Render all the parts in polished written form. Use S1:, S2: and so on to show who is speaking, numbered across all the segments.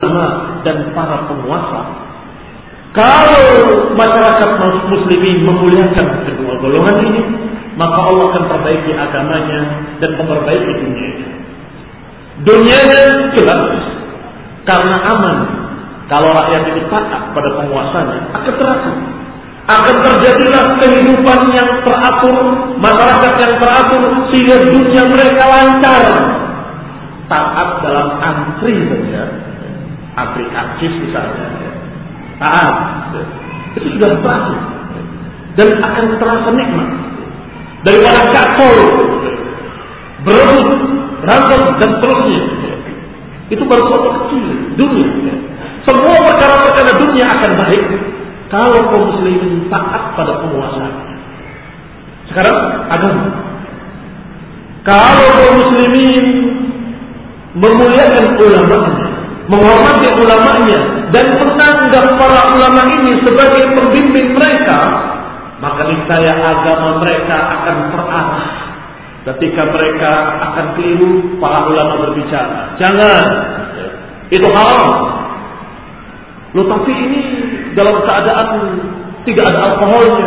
S1: dan para penguasa. Kalau masyarakat muslimin memuliakan kedua golongan ini, maka Allah akan perbaiki agamanya dan memperbaiki dunianya. Dunianya jelas karena aman. Kalau rakyat itu taat pada penguasanya, akan teratur. Akan terjadilah kehidupan yang teratur, masyarakat yang teratur, sehingga dunia mereka lancar. Taat dalam antri saja, antri karcis misalnya, taat, itu sudah teratur dan akan terasa nikmat. Daripada kacau, berebut, rantem dan seterusnya, itu baru suatu kecil dunia. Semua perkara-perkara dunia akan baik kalau kaum muslimin taat pada penguasa. Sekarang agama. Kalau kaum muslimin memuliakan ulamanya, menghormati ulamanya, dan menganggap para ulama ini sebagai pembimbing mereka, maka niscaya agama mereka akan terarah. Ketika mereka akan keliru, para ulama berbicara, jangan, itu haram. Loh, tapi ini dalam keadaan tidak ada alkoholnya.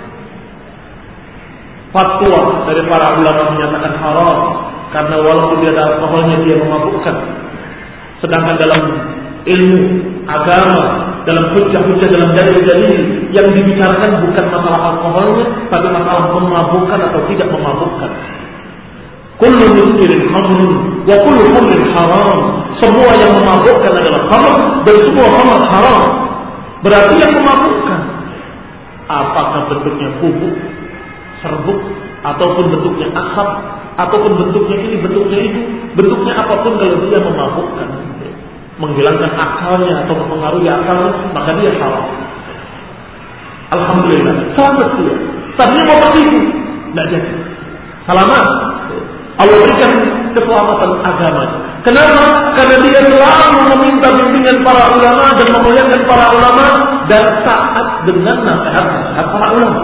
S1: Fatwa dari para ulama menyatakan haram, karena walaupun tidak ada alkoholnya dia memabukkan. Sedangkan dalam ilmu agama, dalam hujah-hujah, dalam dalil-dalil yang dibicarakan bukan masalah alkoholnya, tapi masalah memabukkan atau tidak memabukkan. Kullu muskirin khamrun wa kullu khamrin haram. Semua yang memabukkan adalah khamr dan semua khamr haram. Berarti yang memabukkan, apakah bentuknya bubuk, serbuk, ataupun bentuknya asap, ataupun bentuknya ini, bentuknya itu, bentuknya apapun, kalau dia memabukkan, menghilangkan akalnya atau mempengaruhi akalnya, maka dia haram. Alhamdulillah, selamat dia. Tadinya mau tertipu, tidak jadi. Selamat. Allah berikan keselamatan agama. Kenapa? Karena dia selalu meminta bimbingan para ulama dan memuliakan para ulama dan taat dengan nasihat para ulama.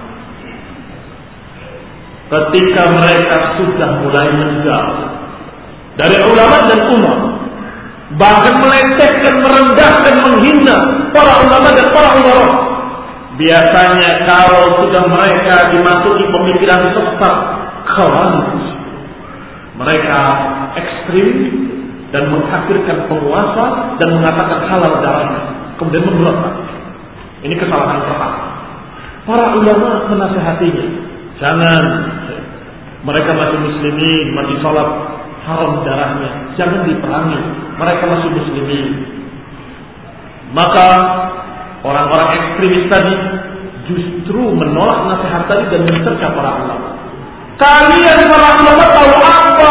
S1: Ketika mereka sudah mulai menjauh dari ulama dan umat, bahkan melecehkan, merendahkan, menghina para ulama dan para ulama, biasanya kalau sudah mereka dimasuki pemikiran sesat, khawarij, mereka ekstrim dan mengkafirkan penguasa dan mengatakan halal darahnya, kemudian memberontak. Ini kesalahan pertama. Para ulama menasihatinya, jangan, mereka masih muslimin, masih sholat, haram darahnya, jangan diperangi, mereka masih muslimin. Maka orang-orang ekstremis tadi justru menolak nasihat tadi dan mencerca para ulama. Kalian para ulama tahu apa?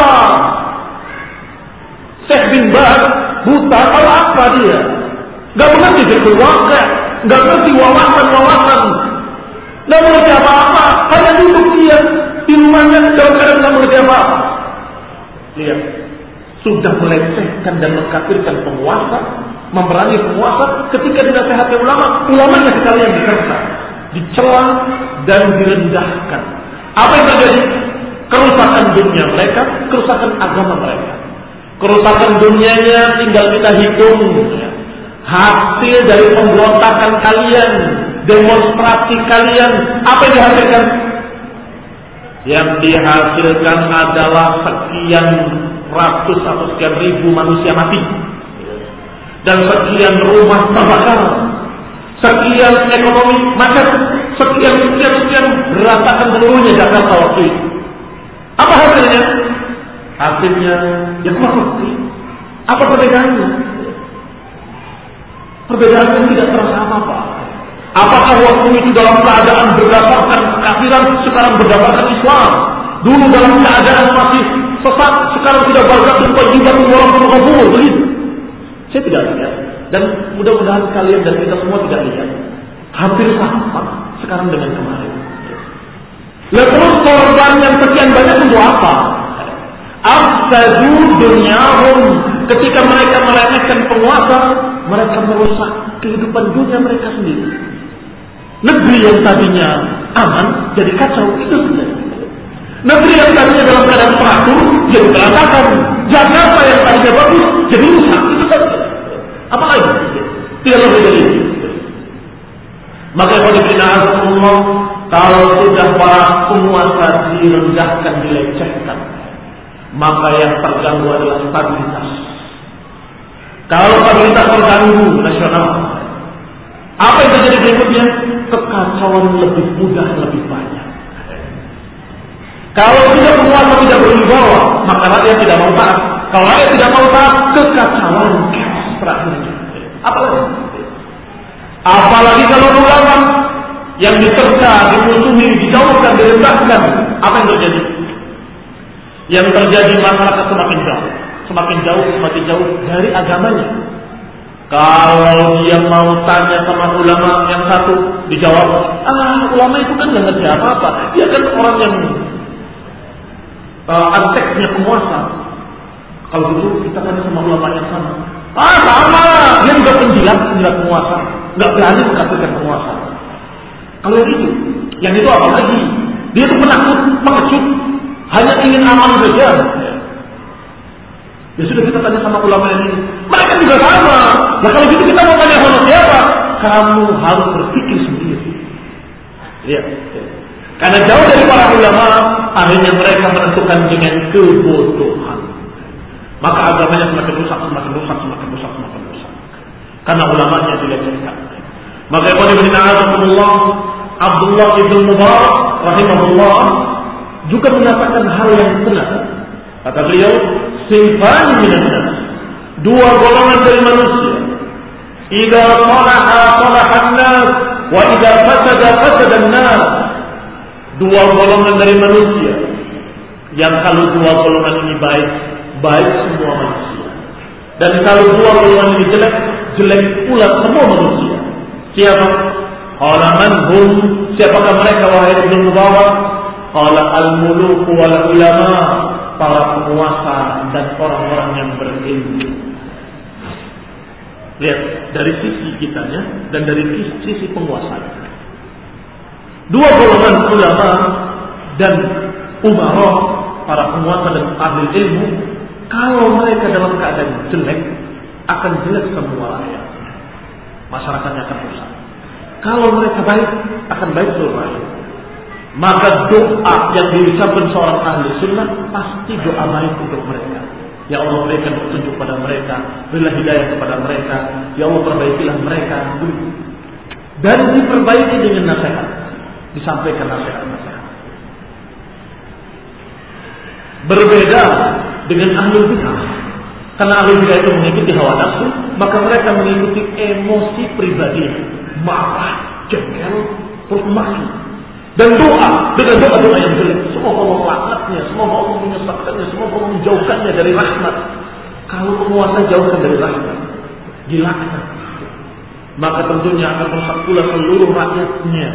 S1: Syekh bin Baz buta, tahu apa dia? Gak mengerti fikih wakil, gak mengerti wawasan, gak mengerti apa-apa, hanya duduk dia di rumahnya dalam keadaan gak mengerti apa-apa. Lihat, sudah melecehkan dan mengkafirkan penguasa, memerangi penguasa. Ketika dinasihati ulama, ulamanya sekalian dikersa, dicela dan direndahkan. Apa yang terjadi? Kerusakan dunia mereka, kerusakan agama mereka. Kerusakan dunianya tinggal kita hitung. Hasil dari pemberontakan kalian, demonstrasi kalian, apa yang dihasilkan? Yang dihasilkan adalah sekian ratus atau sekian ribu manusia mati, dan sekian rumah terbakar, sekian ekonomi macet, sekian berantakan seluruhnya Jakarta waktu itu. Apa hasilnya? Hasilnya ya korupsi. Apa perbedaannya? Perbedaannya tidak terasa apa-apa. Apakah waktu itu dalam keadaan berdasarkan kekafiran, sekarang berdasarkan Islam? Dulu dalam keadaan masih sesat, sekarang sudah bergabung kewajiban walaupun kabur, begitu? Saya tidak lihat, dan mudah-mudahan kalian dan kita semua tidak lihat. Hampir sama sekarang dengan kemarin. Lalu korban yang sekian banyak untuk apa? Afsadu dunyahum. Ketika mereka meremehkan penguasa, mereka merusak kehidupan dunia mereka sendiri. Negeri yang tadinya aman jadi kacau, itu sudah. Negeri yang tadinya dalam keadaan teratur jadi berantakan. Jakarta yang tadinya bagus jadi rusak, itu saja. Apa lagi? Tidak lebih dari itu. Maka Allah, kalau sudah para penguasa direndahkan, dilecehkan, maka yang terganggu adalah stabilitas. Kalau stabilitas terganggu nasional, apa yang terjadi berikutnya? Kekacauan lebih mudah, lebih banyak. Kalau tidak penguasa tidak berwibawa, maka rakyat tidak mau taat. Kalau rakyat tidak mau taat, kekacauan, chaos terakhirnya. Apalagi kalau ulama yang diterka, dimusuhi, dijauhkan, direndahkan, apa yang terjadi? Yang terjadi masyarakat semakin jauh dari agamanya. Kalau dia mau tanya sama ulama yang satu, dijawab, ulama itu kan nggak ngerti apa-apa. Dia kan orang yang anteknya penguasa. Kalau gitu kita tanya sama ulama yang sama. Sama, dia juga penjilat penguasa, nggak berani mengkafirkan penguasa. Kalau yang itu apa lagi? Dia itu penakut, pengecut, hanya ingin aman saja. Ya sudah, kita tanya sama ulama ini. Mereka juga sama. Nah kalau gitu kita mau tanya sama siapa? Kamu harus berpikir sendiri. Lihat. Karena jauh dari para ulama, akhirnya mereka menentukan dengan kebodohan. Maka agamanya semakin rusak. Karena ulamanya dilecehkan. Maka Abdullah ibn Mubarak rahimahullah juga menyatakan hal yang benar. Kata beliau, sinfani minan nas, dua golongan dari manusia. Idza salaha an-nas wa idza fasada an-nas. Dua golongan dari manusia yang kalau dua golongan ini baik semua manusia. Dan kalau dua golongan ini jelek pula semua manusia. Siapa? Qala man hum? Siapakah mereka wahai Ibnu Mubarak? Qala al-muluk wal ulama, para penguasa dan orang-orang yang berilmu. Lihat dari sisi kitanya dan dari sisi penguasanya. Dua golongan ulama dan umara, para penguasa dan ahli ilmu, kalau mereka dalam keadaan jelek, akan jelek semua rakyat. Masyarakatnya akan rusak. Kalau mereka baik, akan baik seluruh rakyat. Maka doa yang diucapkan seorang ahli sunnah pasti doa baik untuk mereka. Ya Allah, berikan petunjuk pada mereka, berilah hidayah kepada mereka. Ya Allah, perbaikilah mereka. Dan diperbaiki dengan nasihat. Disampaikan nasihat-nasihat. Berbeda dengan ahli bid'ah. Karena ahli bid'ah itu mengikuti hawa nafsu, maka mereka mengikuti emosi pribadi, marah, jengkel, terus maki. Dan doa dengan doa yang jelek. Semoga Allah melaknatnya, semoga Allah menyesatkannya, semoga Allah menjauhkannya dari rahmat. Kalau penguasa jauhkan dari rahmat, dilaknat, maka tentunya akan merusak pula seluruh rakyatnya.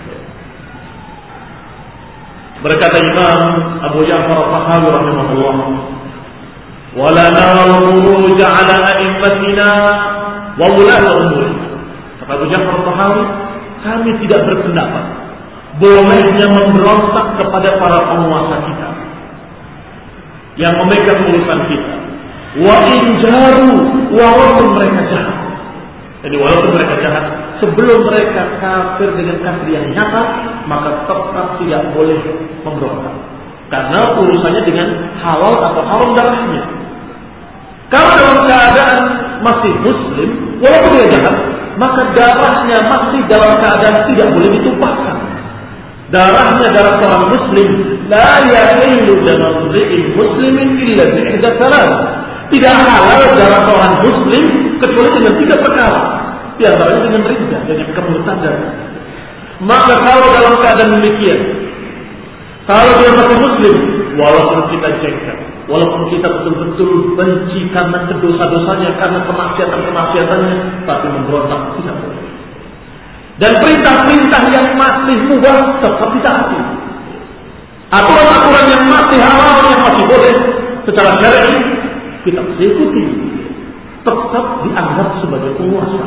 S1: Berkata Imam Abu Ja'far al-Tahawi rahimahullah, "Wala nara al-khuruj 'ala a'immatina wa ulati umurina." Kata Abu Ja'far al-Tahawi, kami tidak berpendapat bolehnya memberontak kepada para penguasa kita yang memegang urusan kita. Wa injaru, walaupun mereka jahat. Jadi walaupun mereka jahat, sebelum mereka kafir dengan kafir yang nyata, maka tetap tidak boleh memberontak. Karena urusannya dengan halal atau haram darahnya. Kalau dalam keadaan masih muslim, walaupun dia jahat, maka darahnya masih dalam keadaan tidak boleh ditumpahkan. Darahnya darah seorang muslim, la yahillu damu imri'in muslimin illa bi ihda thalath. Tidak halal darah seorang muslim kecuali dengan 3 perkara. Di antaranya dengan riddah, dengan kemurtadan. Maka kalau dalam keadaan demikian, kalau dia masih muslim, walaupun kita jengkel, walaupun kita betul-betul benci karena dosa-dosanya, karena kemaksiatan-kemaksiatannya, tapi memberontak tidak boleh. Dan perintah-perintah yang masih mubah tetap ditaati. Aturan-aturan yang masih halal, yang masih boleh secara syar'i, kita ikuti. Tetap dianggap sebagai penguasa.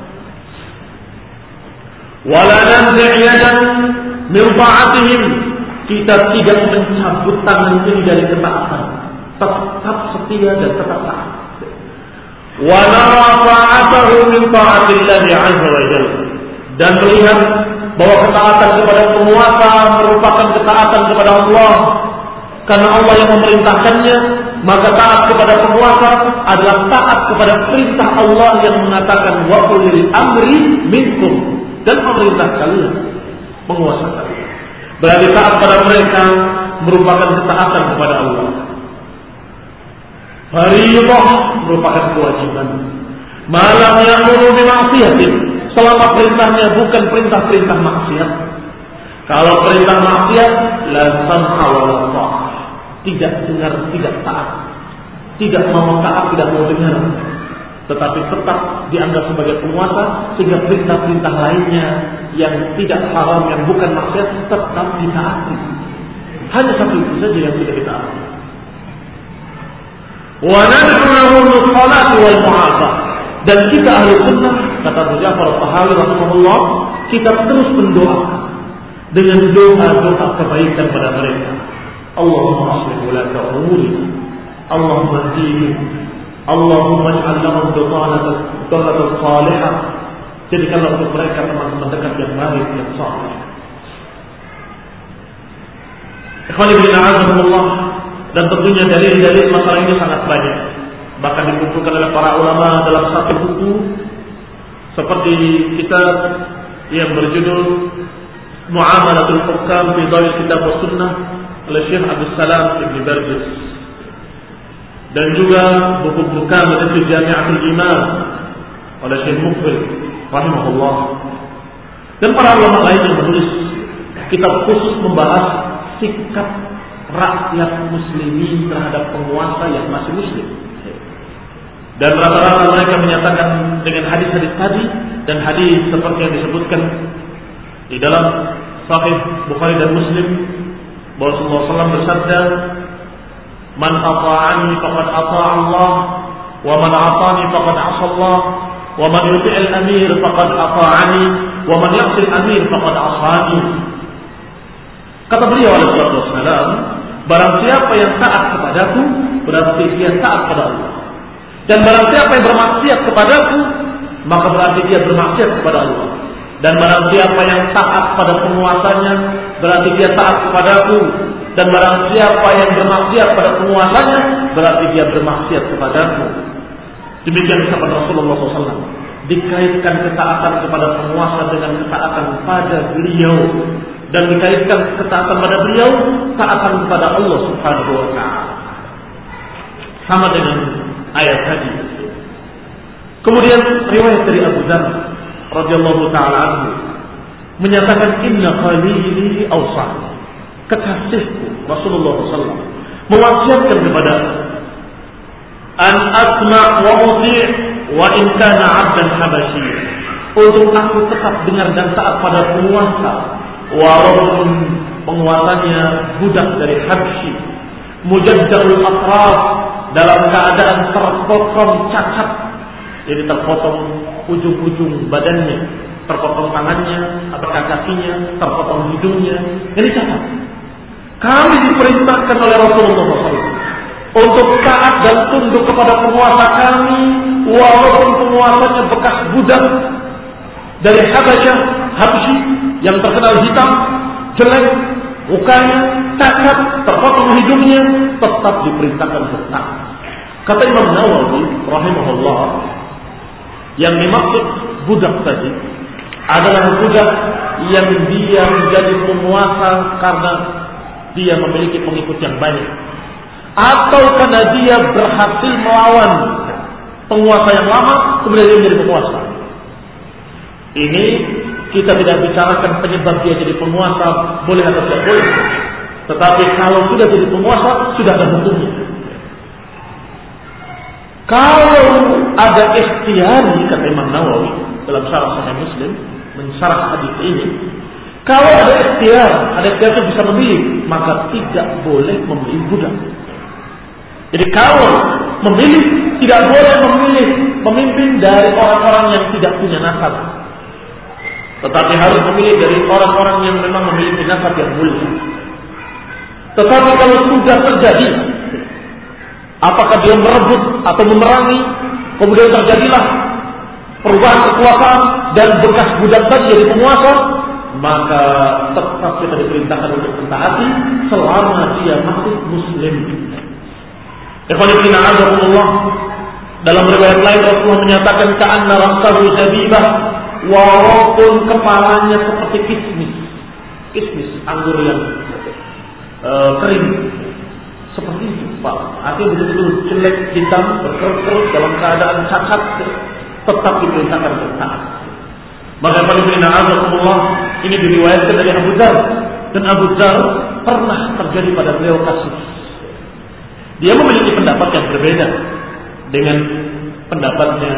S1: Wala nanzi' yadan min ta'atihim, kita tidak mencabut tangan ini dari ketaatan. Tetap setia dan tetap taat. Wa nara ta'atillahi 'azza wa jalla, dan melihat bahwa ketaatan kepada penguasa merupakan ketaatan kepada Allah, karena Allah yang memerintahkannya, maka taat kepada penguasa adalah taat kepada perintah Allah yang mengatakan wa ulil amri minkum, dan pemerintah kalian, penguasa kalian. Berarti taat pada mereka merupakan ketaatan kepada Allah. Fardhah merupakan kewajiban. Malam ya'muru bima'siyatin, selama perintahnya bukan perintah-perintah maksiat. Kalau perintah maksiat, la sam'a wa la ta'ah, tidak dengar, tidak taat, tidak mau taat, tidak mau dengar, tetapi tetap dianggap sebagai penguasa, sehingga perintah-perintah lainnya yang tidak haram, yang bukan maksiat, tetap ditaati. Hanya satu itu saja yang tidak ditaati. Wa nad'u lahu bis-salati wal mu'afah, dan kita ahli sunnah, kata Abu Ja'far At-Tahawi rahimahullah, kita terus mendoakan dengan doa-doa kebaikan pada mereka. Allahumma aslih wulata umurina, Allahumma hdihim, Allahumma ij'al lahum bitanatan salihah, jadikanlah untuk mereka teman-teman dekat yang baik, yang saleh. Ikhwan fillah azzakumullah, dan tentunya dalil-dalil masalah ini sangat banyak, bahkan dikumpulkan oleh para ulama dalam satu buku seperti kitab yang berjudul Mu'amalatul Hukam fi Dhawi Kitab wa Sunnah oleh Syekh Abdul Salam Ibn Barjis, dan juga buku-buku Kamil Jami'atul Imam oleh Syekh Muqbil rahimahullah, dan para ulama lain yang menulis kitab khusus membahas sikap rakyat muslimin terhadap penguasa yang masih muslim. Dan rata-rata mereka menyatakan dengan hadis-hadis tadi, dan hadis seperti yang disebutkan di dalam Sahih Bukhari dan Muslim, bahwa Rasulullah SAW bersabda, "Man ata'ani faqad ata'a Allah, wa man 'asani faqad 'asa Allah, wa man yuti'il amir faqad ata'ani, wa man ya'sil amir faqad 'asani." Kata beliau alaihi wasallam, barang siapa yang taat kepadaku, berarti dia taat kepada Allah. Dan barang siapa yang bermaksiat kepadaku, maka berarti dia bermaksiat kepada Allah. Dan barang siapa yang taat pada penguasanya, berarti dia taat kepadaku. Dan barang siapa yang bermaksiat pada penguasanya, berarti dia bermaksiat kepadaku. Demikian ucapan Rasulullah SAW. Dikaitkan ketaatan kepada penguasa dengan ketaatan pada beliau, dan dikaitkan ketaatan pada beliau taatan kepada Allah Subhanahu wa ta'ala. Sama dengan ayat tadi. Kemudian riwayat dari Abu Dzar radhiyallahu taala anhu menyatakan, inna khalili awsani, kekasihku Rasulullah SAW mewasiatkan kepada an asma' wa uti' wa in kana 'abdan habasyi, untuk aku tetap dengar dan taat pada penguasa walaupun penguasanya budak dari Habsyi, mujaddalul atraf, dalam keadaan terpotong cacat, jadi terpotong ujung-ujung badannya, terpotong tangannya atau kakinya, terpotong hidungnya, ini cacat. Kami diperintahkan oleh Rasulullah SAW untuk taat dan tunduk kepada penguasa kami, walaupun penguasanya bekas budak dari Habsyi yang terkenal hitam, jelek, mukanya cacat, terpotong hidungnya, tetap diperintahkan untuk taat. Kata Imam Nawawi rahimahullah, yang dimaksud budak tadi adalah budak yang dia menjadi penguasa karena dia memiliki pengikut yang banyak, atau karena dia berhasil melawan penguasa yang lama, kemudian dia menjadi penguasa. Ini kita tidak bicarakan penyebab dia jadi penguasa boleh atau tidak boleh, tetapi kalau sudah jadi penguasa, sudah ada hukumnya. Kalau ada ikhtiyari, kata Imam Nawawi dalam syarah Sahih Muslim mensyarah hadis ini, kalau ada ikhtiyar itu bisa memilih, maka tidak boleh memilih budak. Jadi kalau memilih, tidak boleh memilih pemimpin dari orang-orang yang tidak punya nasab, tetapi harus memilih dari orang-orang yang memang memiliki nasab yang mulia. Tetapi kalau sudah terjadi, apakah dia merebut atau memerangi, kemudian terjadilah perubahan kekuasaan dan bekas budak tadi jadi penguasa, maka tetap kita diperintahkan untuk mentaati selama dia masih muslim. Ikhwanifina azakumullah, dalam riwayat lain Rasulullah menyatakan ka'anna ra'sahu zabibah, walaupun kepalanya seperti kismis anggur yang kering, seperti itu Pak. Artinya betul-betul jelek, hitam, berkerut-kerut dalam keadaan cacat, tetap diperintahkan untuk taat. Maka ikhwanifina azakumullah, ini diriwayatkan dari Abu Dzar, dan Abu Dzar pernah terjadi pada beliau kasus. Dia memiliki pendapat yang berbeda dengan pendapatnya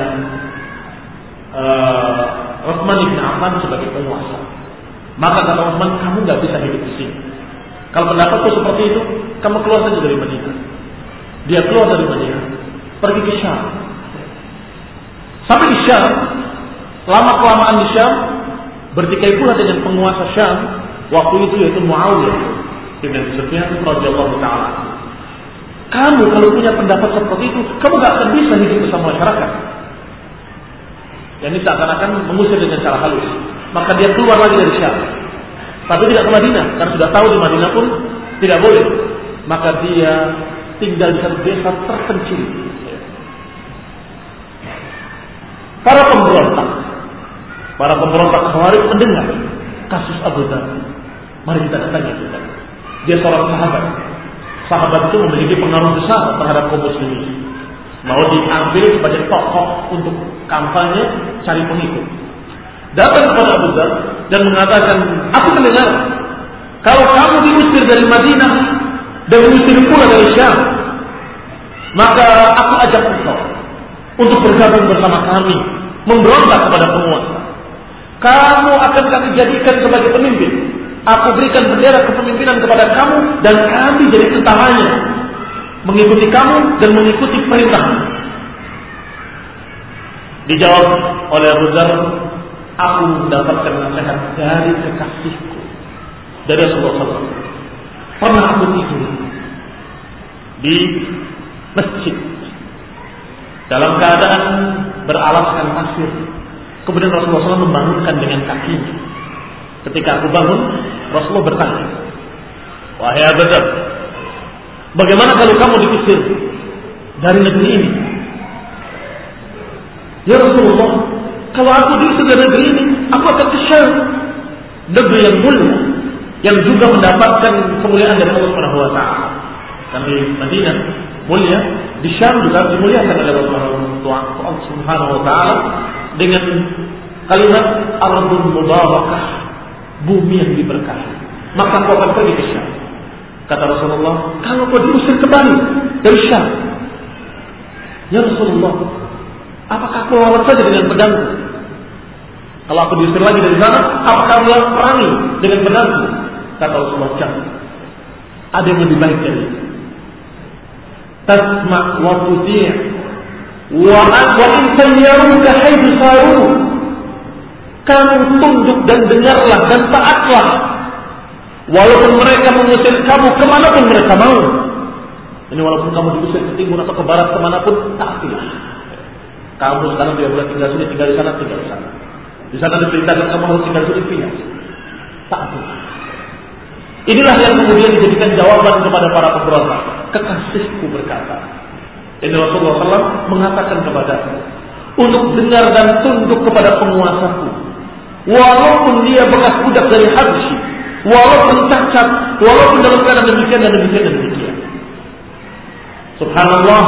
S1: Utsman bin Affan sebagai penguasa. Maka kata Utsman, kamu nggak bisa hidup di sini. Kalau pendapatku seperti itu, kamu keluar saja dari Madinah. Dia keluar dari Madinah, pergi ke Syam. Sampai di Syam, lama-kelamaan di Syam, bertikai pula dengan penguasa Syam waktu itu, yaitu Muawiyah bin Sufyan radhiyallahu taala. Kamu kalau punya pendapat seperti itu, kamu gak akan bisa hidup bersama masyarakat. Dan ini seakan-akan mengusir dengan cara halus. Maka dia keluar lagi dari Syam, tapi tidak ke Madinah, karena sudah tahu di Madinah pun tidak boleh. Maka dia tinggal di satu desa terpencil. Para pemberontak Khawarij mendengar kasus Abu Dzar. Mari kita tanya kita. Dia seorang sahabat itu memiliki pengaruh besar terhadap kaum muslimin. Mau diambil sebagai tokoh untuk kampanye cari pengikut. Datang kepada Abu Dzar dan mengatakan, aku mendengar kalau kamu diusir dari Madinah dan diusir pula dari Syam, maka aku ajak engkau untuk bergabung bersama kami, memberontak kepada penguasa. Kamu akan kami jadikan sebagai pemimpin. Aku berikan bendera kepemimpinan kepada kamu dan kami jadi tentaranya, mengikuti kamu dan mengikuti perintahmu. Dijawab oleh Abu Dzar, aku mendapatkan nasihat dari kekasihku, dari Rasulullah SAW. Pernah aku tidur di masjid dalam keadaan beralaskan pasir. Kemudian Rasulullah SAW membangunkan dengan kakinya. Ketika aku bangun, Rasulullah bertanya, wahai Abu Dzar, bagaimana kalau kamu diusir dari negeri ini? Ya Rasulullah, kalau aku diusir dari negeri ini, aku akan ke Syam, negeri yang mulia, yang juga mendapatkan kemuliaan dari Allah Subhanahu wa taala. Kami Madinah mulia, di Syam juga dimuliakan oleh Allah Subhanahu wa taala dengan kalimat ardhun mubarakah, bumi yang diberkahi. Maka kau akan pergi ke Syam. Kata Rasulullah, kalau kau diusir kembali dari Syam, ya Rasulullah, apakah aku lawan saja dengan pedangku? Kalau aku diusir lagi dari sana, apakah aku perangi dengan pedangku? Kata Rasulullah, jangan. Ada yang lebih baik dari itu. Tasma' wa tuti' wa in sayyaruka haitsu saru. Kamu tunduk dan dengarlah dan taatlah, walaupun mereka mengusir kamu kemanapun mereka mau. Ini walaupun kamu diusir ke timur atau ke barat kemanapun, taatilah. Kamu sekarang tidak boleh tinggal sini, tinggal di sana, tinggal di sana. Di sana diperintahkan kamu harus tinggal sini, pindah. Taatilah. Inilah yang kemudian dijadikan jawaban kepada para pemberontak. Kekasihku berkata, ini Rasulullah SAW mengatakan kepada aku untuk dengar dan tunduk kepada penguasaku. Walaupun dia bekas budak dari Habsyi, walaupun cacat, walaupun dalam keadaan demikian dan demikian dan demikian. Subhanallah,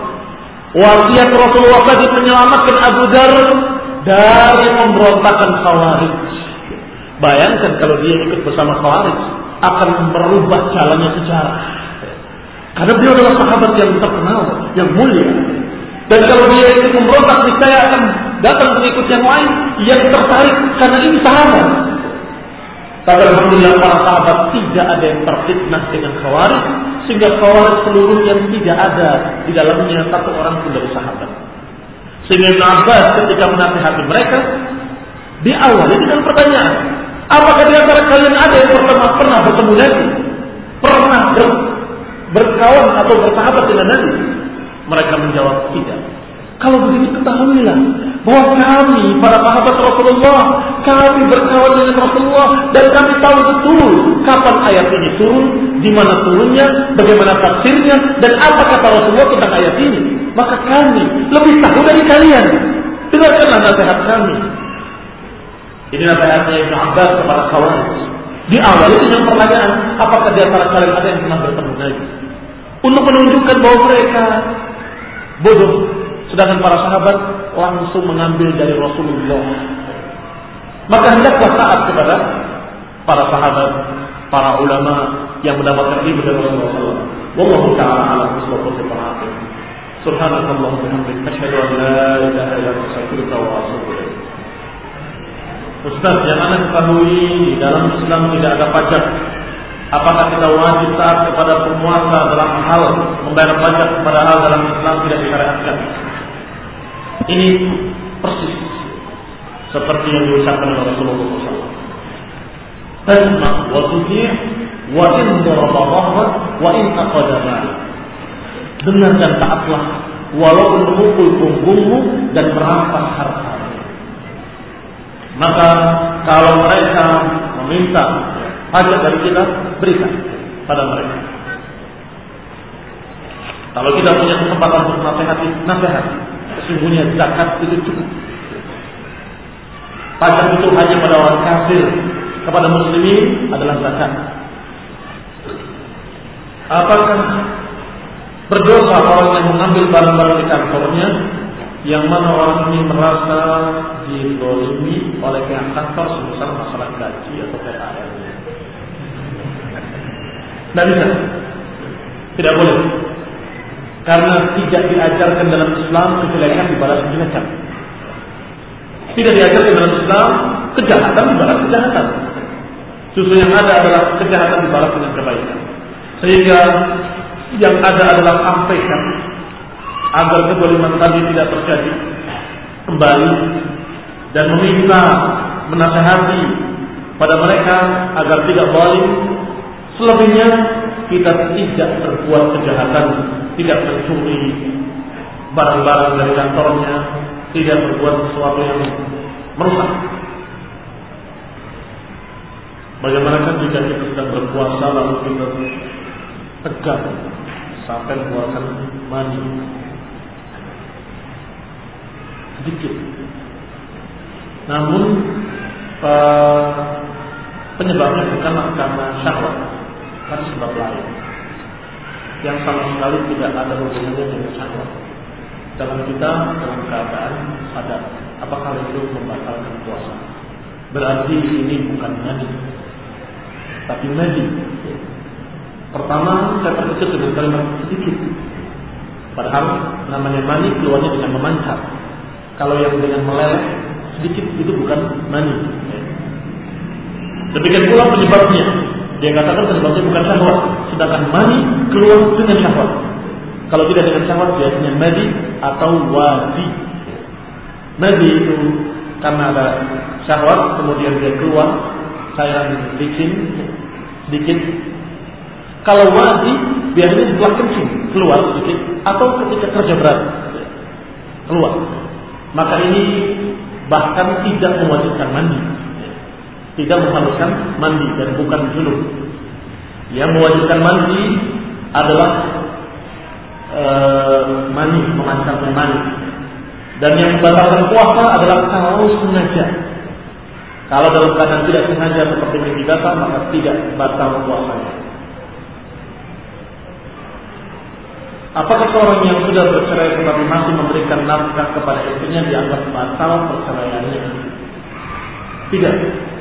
S1: wasiat Rasulullah tadi menyelamatkan Abu Dzar dari pemberontakan Khawarij. Bayangkan kalau dia ikut bersama Khawarij, akan merubah jalannya sejarah. Karena beliau adalah sahabat yang terkenal, yang mulia. Dan kalau dia ikut memberontak, saya akan datang pengikut yang lain yang tertarik karena ini sahabat. Tapi alhamdulillah para sahabat tidak ada yang terfitnah dengan Khawarij, sehingga Khawarij seluruhnya tidak ada di dalamnya satu orang pun dari sahabat. Sehingga Ibn Abbas ketika menasihati mereka diawali dengan pertanyaan, apakah di antara kalian ada yang pernah bertemu Nabi, pernah berkawan atau bersahabat dengan Nabi? Mereka menjawab tidak. Kalau begitu ketahuilah bahwa kami para sahabat Rasulullah, kami berkawan dengan Rasulullah dan kami tahu betul kapan ayat ini turun, di mana turunnya, bagaimana tafsirnya dan apa kata Rasulullah tentang ayat ini. Maka kami lebih tahu dari kalian. Dengarkanlah nasihat kami. Ini nasihatnya Ibnu Abbas kepada kawan. Diawali dengan pertanyaan, apakah di antara kalian ada yang pernah bertemu Nabi? Untuk menunjukkan bahwa mereka bodoh. Sedangkan para sahabat langsung mengambil dari Rasulullah. Maka hendaklah taat kepada para sahabat, para ulama yang mendapatkan ilmu dari Rasulullah. Wallahu ta'ala a'lam bishawab. Subhanallah wa bihamdihi asyhadu an la ilaha illa anta astaghfiruka wa atubu ilaik. Ustaz, yang Anda ketahui di dalam Islam tidak ada pajak. Apakah kita wajib taat kepada penguasa dalam hal membayar pajak padahal dalam Islam tidak disyariatkan? Ini persis seperti yang diucapkan oleh Rasulullah SAW. Tasma' wa tuti' wa in daraba wa in aqadama. Dengar dan taatlah walaupun memukul punggungmu dan merampas harta. Maka kalau mereka meminta pajak dari kita, berikan pada mereka. Kalau kita punya kesempatan untuk nasihat, sesungguhnya zakat itu cukup. Pajak itu hanya pada orang kafir, kepada muslimin adalah zakat. Apakah berdosa orang yang mengambil barang-barang di kantornya, yang mana orang ini merasa dizalimi oleh pihak kantor sebesar masalah gaji atau THR-nya? Tidak bisa, tidak boleh, karena tidak diajarkan dalam Islam kejelekan dibalas kejelekan. Tidak diajarkan dalam Islam kejahatan dibalas kejahatan. Justru yang ada adalah kejahatan dibalas dengan kebaikan. Sehingga yang ada adalah sampaikan agar kezaliman tadi tidak terjadi kembali dan meminta, menasihati pada mereka agar tidak zalim. Selebihnya kita tidak berbuat kejahatan, tidak mencuri barang-barang dari kantornya, tidak berbuat sesuatu yang merusak. Bagaimanakah jika kita sedang berpuasa lalu kita tegang sampai mengeluarkan mani sedikit, namun penyebabnya bukan karena syahwat, tapi sebab lain yang sama sekali tidak ada hubungannya dengan syahwat. Dalam kita dalam keadaan sadar, apakah itu membatalkan puasa? Berarti ini bukan mani, tapi madi. Pertama saya terkejut dengan kalimat sedikit, padahal namanya mani keluarnya dengan memancar. Kalau yang dengan meleleh sedikit itu bukan mani. Demikian pula penyebabnya. Dia katakan penyebabnya bukan syahwat, sedangkan mani keluar dengan syahwat. Kalau tidak dengan syahwat biasanya madi atau wadi. Madi itu karena ada syahwat kemudian dia keluar cairan licin sedikit. Kalau wadi biasanya setelah kencing keluar sedikit atau ketika kerja berat keluar. Maka ini bahkan tidak mewajibkan mandi, tidak mengharuskan mandi dan bukan junub. Yang mewajibkan mandi adalah mani, memancarnya mani. Dan yang membatalkan puasa adalah kalau sengaja. Kalau dalam keadaan tidak sengaja seperti mimpi basah, maka tidak batal puasanya. Apakah seorang yang sudah bercerai tetapi masih memberikan nafkah kepada istrinya dianggap batal perceraiannya? Tidak.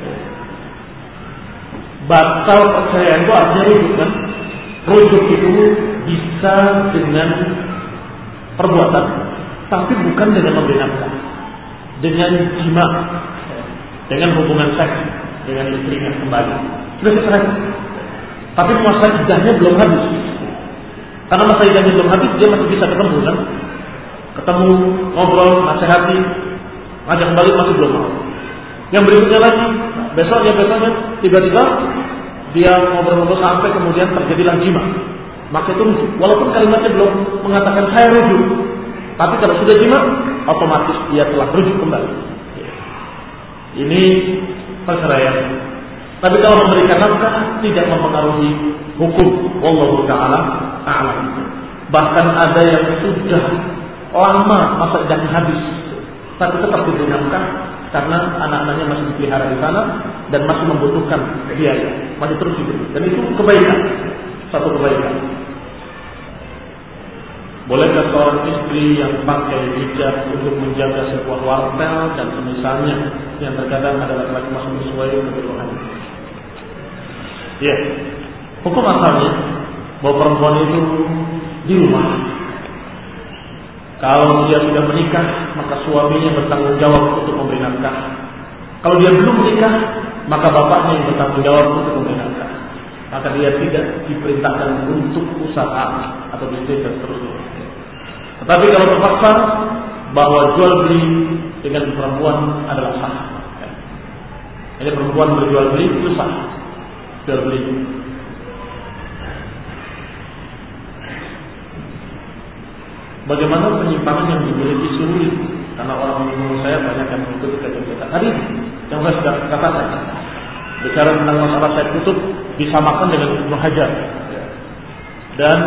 S1: Batal perceraian itu artinya rujuk kan? Rujuk itu bisa dengan perbuatan, tapi bukan dengan memberi nafkah, dengan jima, dengan hubungan seks dengan istrinya kembali. Sudah cerai, tapi masa iddahnya belum habis. Karena masa iddahnya belum habis, dia masih bisa ketemu kan? Ketemu, ngobrol, nasihati, ngajak kembali masih belum mau. Yang berikutnya lagi, besoknya tiba-tiba dia ngobrol-ngobrol sampai kemudian terjadilah jima. Maka itu rujuk. Walaupun kalimatnya belum mengatakan saya rujuk, tapi kalau sudah jima, otomatis dia telah rujuk kembali. Ini perceraian. Tapi kalau memberikan nafkah tidak mempengaruhi hukum. Wallahu ta'ala a'lam. Bahkan ada yang sudah lama masa idahnya habis, tapi tetap diberi nafkah karena anak-anaknya masih dipelihara di sana dan masih membutuhkan biaya, masih terus diberi. Dan itu kebaikan, satu kebaikan. Bolehkah seorang istri yang pakai hijab untuk menjaga sebuah wartel dan semisalnya yang terkadang ada laki-laki masuk sesuai kebutuhan? Ya, hukum asalnya bahwa perempuan itu di rumah. Kalau dia sudah menikah, maka suaminya bertanggung jawab untuk memberi nafkah. Kalau dia belum menikah, maka bapaknya yang bertanggung jawab untuk memberi nafkah. Maka dia tidak diperintahkan untuk usaha atau bisnis dan seterusnya. Tetapi kalau terpaksa bahwa jual beli dengan perempuan adalah sah. Jadi perempuan berjual beli itu sah. Jual beli. Bagaimana penyimpangan yang dimiliki sulit? Karena orang menurut saya banyak yang mengikuti kajian kita. Tadi yang saya sudah katakan, bicara tentang masalah Said Qutb disamakan dengan Ibnu Hajar dan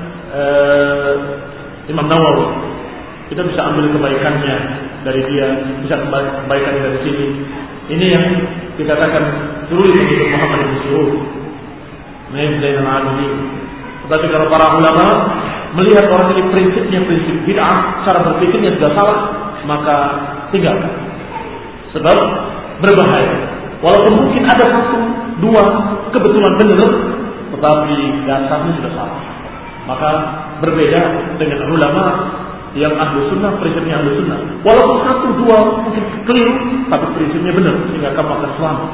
S1: Imam Nawawi. Kita bisa ambil kebaikannya dari dia, bisa kebaikan dari sini. Ini yang dikatakan sulit untuk Muhammad bin Sirin, Naib Zainal Abidin. Tetapi kalau para ulama melihat orang ini prinsipnya prinsip bid'ah, cara berpikirnya sudah salah, maka tinggalkan. Sebab berbahaya. Walaupun mungkin ada satu, dua kebetulan benar, tetapi dasarnya sudah salah. Maka berbeda dengan ulama yang ahlu sunnah, prinsipnya ahlu sunnah. Walaupun satu, dua mungkin keliru, tapi prinsipnya benar, sehingga kamu akan selamat.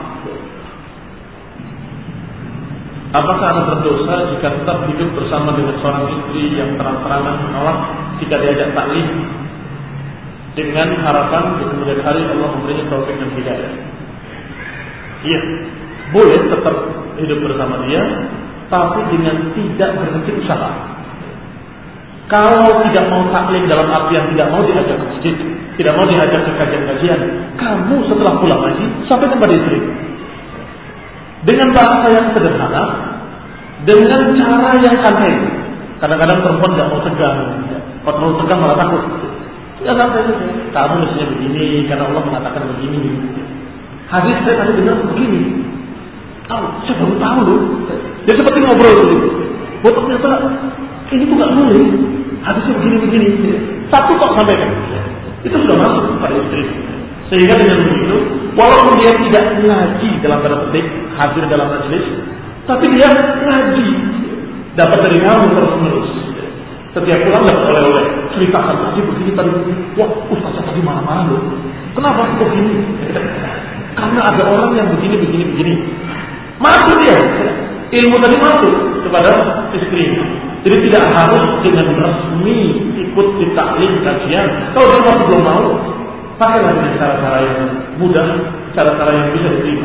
S1: Apakah anak berdosa jika tetap hidup bersama dengan seorang istri yang terang-terangan menolak jika diajak taklim dengan harapan di kemudian hari Allah memberinya taufik dan hidayah? Iya, boleh tetap hidup bersama dia, tapi dengan tidak berhenti usaha. Kalau tidak mau taklim dalam artian tidak mau diajak ke masjid, tidak mau diajak ke kajian-kajian, kamu setelah pulang lagi sampai kepada istri. Dengan bahasa yang sederhana, dengan cara yang santai. Kadang-kadang perempuan tidak mau tegang, kalau terlalu tegang malah takut. Ya santai saja. Kamu mestinya begini, karena Allah mengatakan begini. Hadis saya tadi dengar begini. Tahu, saya baru tahu loh. Dia seperti ngobrol dulu. Buat ternyata ini tuh nggak boleh. Hadisnya begini-begini. Satu kok sampaikan. Itu sudah masuk pada istri. Sehingga dengan begitu, walaupun dia tidak ngaji dalam tanda petik, hadir dalam majelis, tapi dia ngaji, dapat dari kamu terus-menerus. Setiap pulang dapat oleh-oleh, ceritakan tadi begini tadi, wah ustaz tadi marah-marah loh. Kenapa begini? Karena ada orang yang begini. Masuk dia, ilmu tadi masuk kepada istrinya. Jadi tidak harus dengan resmi ikut di taklim kajian. Kalau dia masih belum mau, pakailah dengan cara-cara yang mudah, cara-cara yang bisa diterima.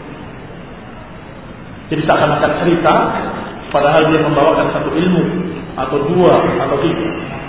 S1: Jadi seakan-akan cerita, padahal dia membawakan satu ilmu, atau dua, atau tiga.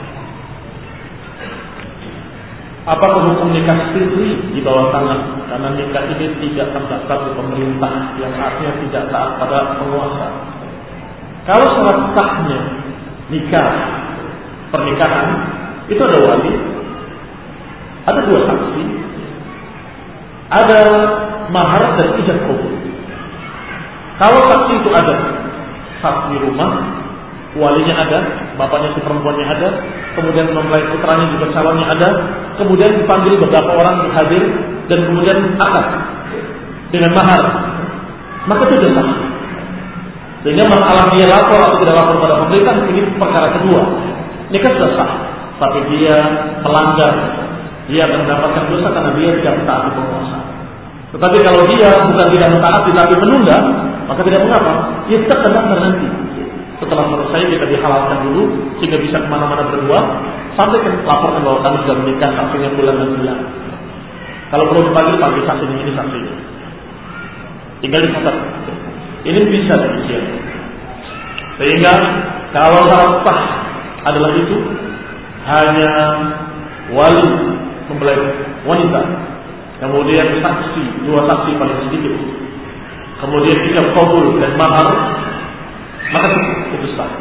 S1: Apakah hukum nikah siri di bawah tanah? Karena nikah ini tidak terdaftar di pemerintah, yang artinya tidak taat pada penguasa. Kalau syarat sahnya nikah, pernikahan, itu ada wali, ada dua saksi, ada mahar dan ijab kabul. Kalau saksi itu ada, saksi rumah, walinya ada, bapaknya si perempuannya ada, kemudian mempelai putranya juga calonnya ada, kemudian dipanggil beberapa orang hadir dan kemudian akad dengan mahar, maka itu sudah sah. Sehingga masalah dia lapor atau tidak lapor pada pemerintah ini perkara kedua. Nikah sudah sah, tapi dia melanggar, dia akan mendapatkan dosa karena dia tidak mentaati penguasa. Tetapi kalau dia bukan tidak mentaati tapi menunda, maka tidak mengapa, dia tetap terdaftar nanti. Setelah selesai kita dihalalkan dulu sehingga bisa kemana-mana berdua, sampai laporkan bahwa kami sudah menikah, saksinya bulan dan bulan. Kalau perlu dipanggil saksinya, ini saksinya. Tinggal dicatat. Ini bisa demikian. Sehingga kalau syarat sah adalah itu, hanya wali mempelai wanita, kemudian saksi, 2 saksi paling sedikit, kemudian ijab qabul dan mahar, maka itu sah.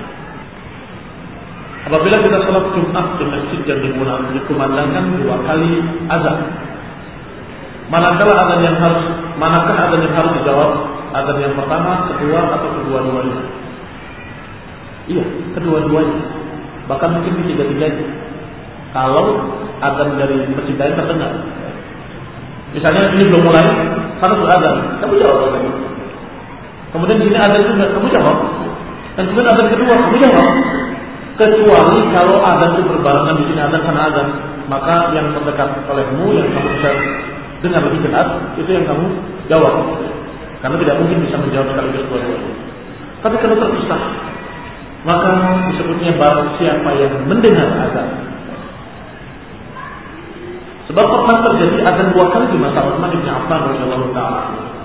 S1: Apabila kita salat Jumat di masjid yang dikumandangkan 2 kali azan, manakah azan yang harus dijawab? Azan yang pertama, kedua, atau kedua-duanya? Iya, kedua-duanya. Bahkan mungkin ketiga-tiganya. Kalau azan dari masjid lain terdengar, misalnya ini belum mulai, sana sudah azan, kamu jawab azan. Kemudian sini azan juga, kamu jawab. Dan kemudian azan kedua, kamu jawab. Kecuali kalau azan itu berbarengan, di sini azan sana azan, maka yang terdekat olehmu, yang kamu bisa dengar lebih jelas, itu yang kamu jawab. Karena tidak mungkin bisa menjawab sekaligus dua-duanya. Tapi kalau terpisah, maka disebutnya barang siapa yang mendengar azan. Sebab pernah terjadi azan 2 kali di masa Utsman bin Affan radhiyallahu taala.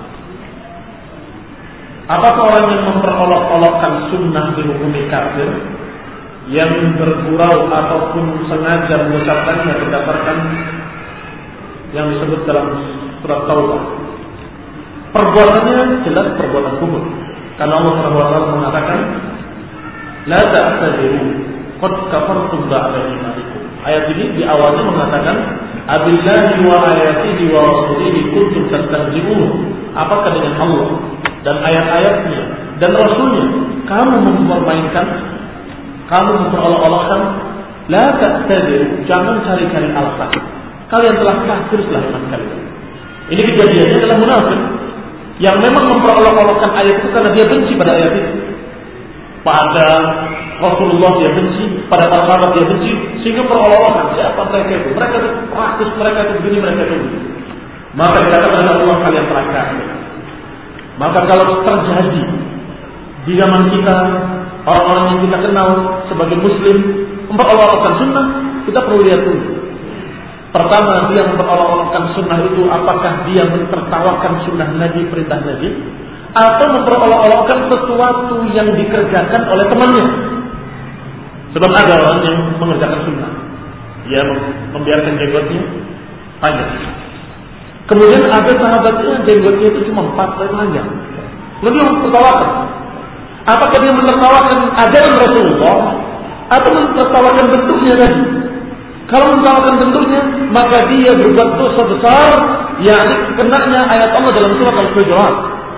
S1: Apakah orang yang memperolok-olokkan sunnah dihukumi kafir, yang bergurau ataupun sengaja mengucapkannya berdasarkan yang disebut dalam surat Taubah? Perbuatannya jelas perbuatan kufur. Karena Allah Subhanahu wa taala mengatakan, "La ta'tadiru qad kafartum ba'da imanikum." Ayat ini di awalnya mengatakan, "Abillahi wa ayatihi wa rasulihi kuntum tastahzi'un." Apakah dengan Allah dan ayat-ayatnya dan rasulnya kamu mempermainkan, kamu memperolok-olokkan? La ta'tadiru, jangan cari-cari alasan. Kalian telah kafir setelah iman kalian. Ini kejadiannya adalah munafik yang memang memperolok-olokkan ayat itu karena dia benci pada ayat itu. Pada Rasulullah dia benci, pada para sahabat dia benci, sehingga perolok-olokkan siapa mereka itu. Mereka itu praktis, mereka itu begini, mereka itu begini. Maka dikatakan oleh Allah, kalian telah kafir. Maka kalau terjadi di zaman kita, orang-orang yang kita kenal sebagai muslim memperolok-olokkan sunnah, kita perlu lihat dulu. Pertama, dia memperolok-olokkan sunnah itu, apakah dia mentertawakan sunnah Nabi, perintah Nabi, atau memperolok-olokkan sesuatu yang dikerjakan oleh temannya. Sebab ada orang yang mengerjakan sunnah, dia membiarkan jenggotnya panjang. Kemudian ada sahabatnya jenggotnya itu cuma 4 kali panjang, lalu dia mentertawakan. Apakah dia mentertawakan ajaran Rasulullah atau mentertawakan bentuknya tadi? Kalau mentertawakan bentuknya, maka dia berbuat dosa besar, yakni kenanya ayat Allah dalam surat Al-Hujurat.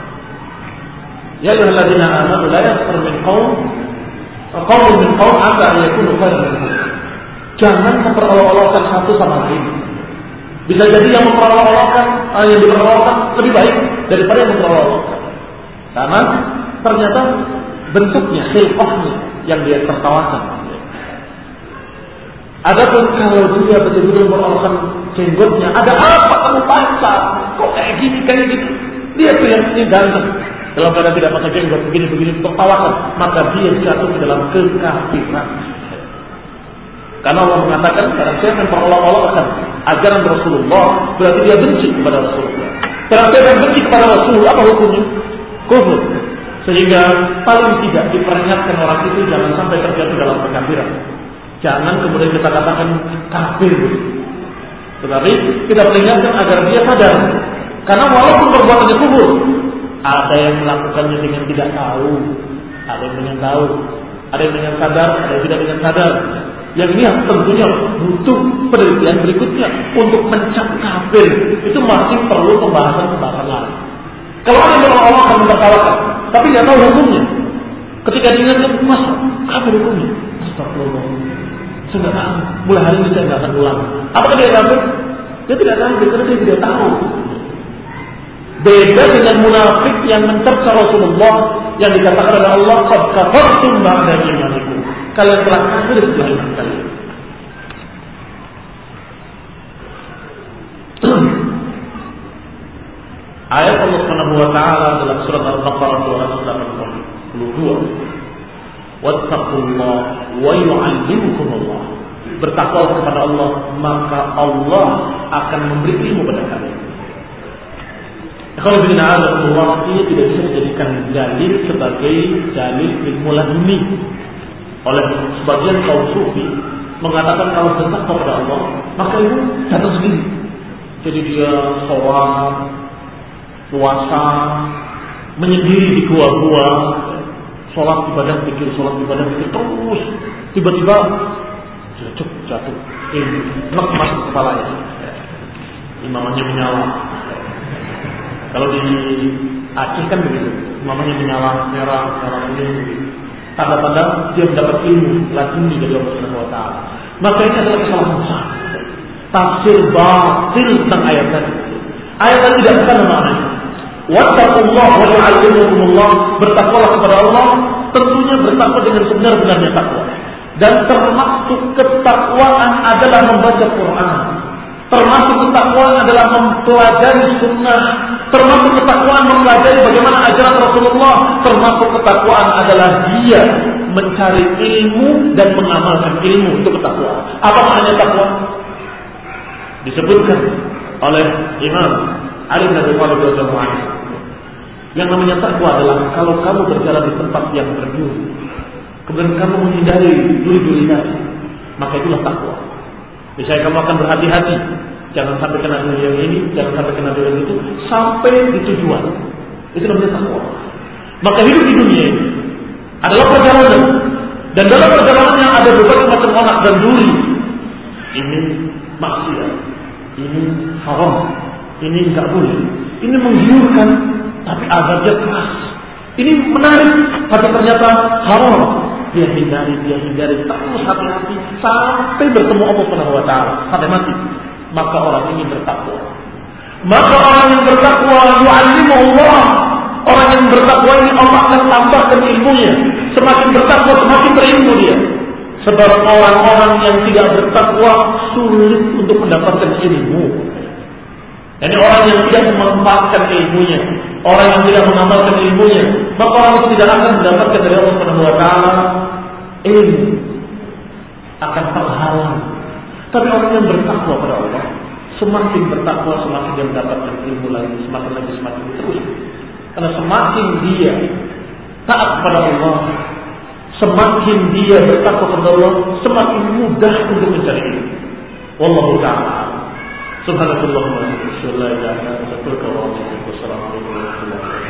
S1: Ya ayyuhalladzina amanu la yaskhar min qaumin min qaum 'asa an yakunu khairan minhum. Jangan memperolok-olokkan satu sama lain. Bisa jadi yang memperolok-olokkan, yang diperolokkan lebih baik daripada yang memperolok-olokkan. Karena ternyata bentuknya, khilqahnya yang dia tertawakan. Adapun kalau dia betul-betul memperolokkan jenggotnya, ada apa kamu pacar? Kok kayak gini, dia tuh yang ini ganteng. Kalau keadaan tidak pakai jenggot, begini-begini tertawakan, maka dia jatuh ke dalam kekafiran. Karena Allah mengatakan, karena siapa yang memperolok-olokkan ajaran Rasulullah, berarti dia benci kepada Rasulullah. Karena siapa yang benci kepada Rasul, apa hukumnya? Kufur. Sehingga paling tidak diperingatkan orang itu jangan sampai terjatuh dalam kekafiran. Jangan kemudian kita katakan kafir. Tetapi kita peringatkan agar dia sadar. Karena walaupun perbuatannya kufur, ada yang melakukannya dengan tidak tahu, ada yang dengan tahu, ada yang dengan sadar, ada yang tidak dengan sadar. Yang ini tentunya butuh penelitian berikutnya untuk mencap kafir. Itu masih perlu pembahasan lain. Kalau ada yang Allah akan mentertawakan, tapi tidak tahu hukumnya. Ketika diingatkan, mas, kafir hukumnya. Astagfirullah. Saya tidak tahu. Mulai hari ini saya tidak akan ulang. Apakah dia kafir? Dia tidak tahu, karena dia tidak tahu. Beda dengan munafik yang mencerca Rasulullah yang dikatakan oleh Allah, qad kafartum ba'da imanikum. Kalian telah kafir setelah iman kalian. Ayat Allah Subhanahu wa taala dalam surat Al-Baqarah 282. Wattaqullah wa yu'allimukumullah. Bertakwa kepada Allah, maka Allah akan memberi ilmu kepada kalian. Kalau begini Allah, ia tidak bisa dijadikan dalil sebagai dalil ilmu laduni oleh sebagian kaum sufi mengatakan kalau bertakwa kepada Allah, maka itu datang sendiri. Jadi dia sholat, puasa, menyendiri di gua-gua, sholat ibadah pikir terus, tiba-tiba jatuh, nek masuk kepalanya, imamnya menyala. Kalau di Aceh kan begitu, imamnya menyala, merah kuning. Tanda-tanda dia mendapat ilmu laduni dari Allah Subhanahu wa taala. Maka ini adalah kesalahan besar. Tafsir batil tentang ayat tadi. Ayat tadi tidak benar maknanya. Wattaqullaha wa yu'allimukumullah, bertakwalah kepada Allah, tentunya bertakwa dengan sebenar-benarnya takwa. Dan termasuk ketakwaan adalah membaca Quran. Termasuk ketakwaan adalah mempelajari sunnah. Termasuk ketakwaan mempelajari bagaimana ajaran Rasulullah. Termasuk ketakwaan adalah dia mencari ilmu dan mengamalkan ilmu. Itu ketakwaan. Apa maknanya takwa? Disebutkan oleh Imam Ali bin Abi Thalib radhiyallahu anhu. Yang namanya takwa adalah kalau kamu berjalan di tempat yang berduri, kemudian kamu menghindari duri-duri tadi, maka itulah takwa. Misalnya kamu akan berhati-hati, jangan sampai kena duri yang ini, jangan sampai kena duri yang itu, sampai di tujuan. Itu namanya takwa. Maka hidup di dunia ini adalah perjalanan, dan dalam perjalanannya ada berbagai macam orang dan duri. Ini maksiat, ini haram, ini enggak boleh, ini menggiurkan, tapi azabnya keras. Ini menarik, tapi ternyata haram. Dia hindari, terus hati-hati sampai bertemu Allah Subhanahu wa taala, sampai mati. Maka orang ini bertakwa. Maka orang yang bertakwa yu'allimu Allah. Orang yang bertakwa ini Allah akan tambahkan ilmunya. Semakin bertakwa semakin berilmu dia. Sebab orang-orang yang tidak bertakwa sulit untuk mendapatkan ilmu. Jadi orang yang tidak memanfaatkan ilmunya, orang yang tidak mengamalkan ilmunya, maka orang itu tidak akan mendapatkan dari Allah Subhanahu wa taala ilmu, akan terhalang. Tapi orang yang bertakwa pada Allah, semakin bertakwa semakin dia mendapatkan ilmu lagi, semakin terus. Karena semakin dia taat kepada Allah, semakin dia bertakwa kepada Allah, semakin mudah untuk mencari ilmu. Wallahu ta'ala. Subhanallah wa bihamdihi, la ilaha illa anta, astaghfiruka wa atubu ilaik. Wassalamu alaikum warahmatullahi wabarakatuh.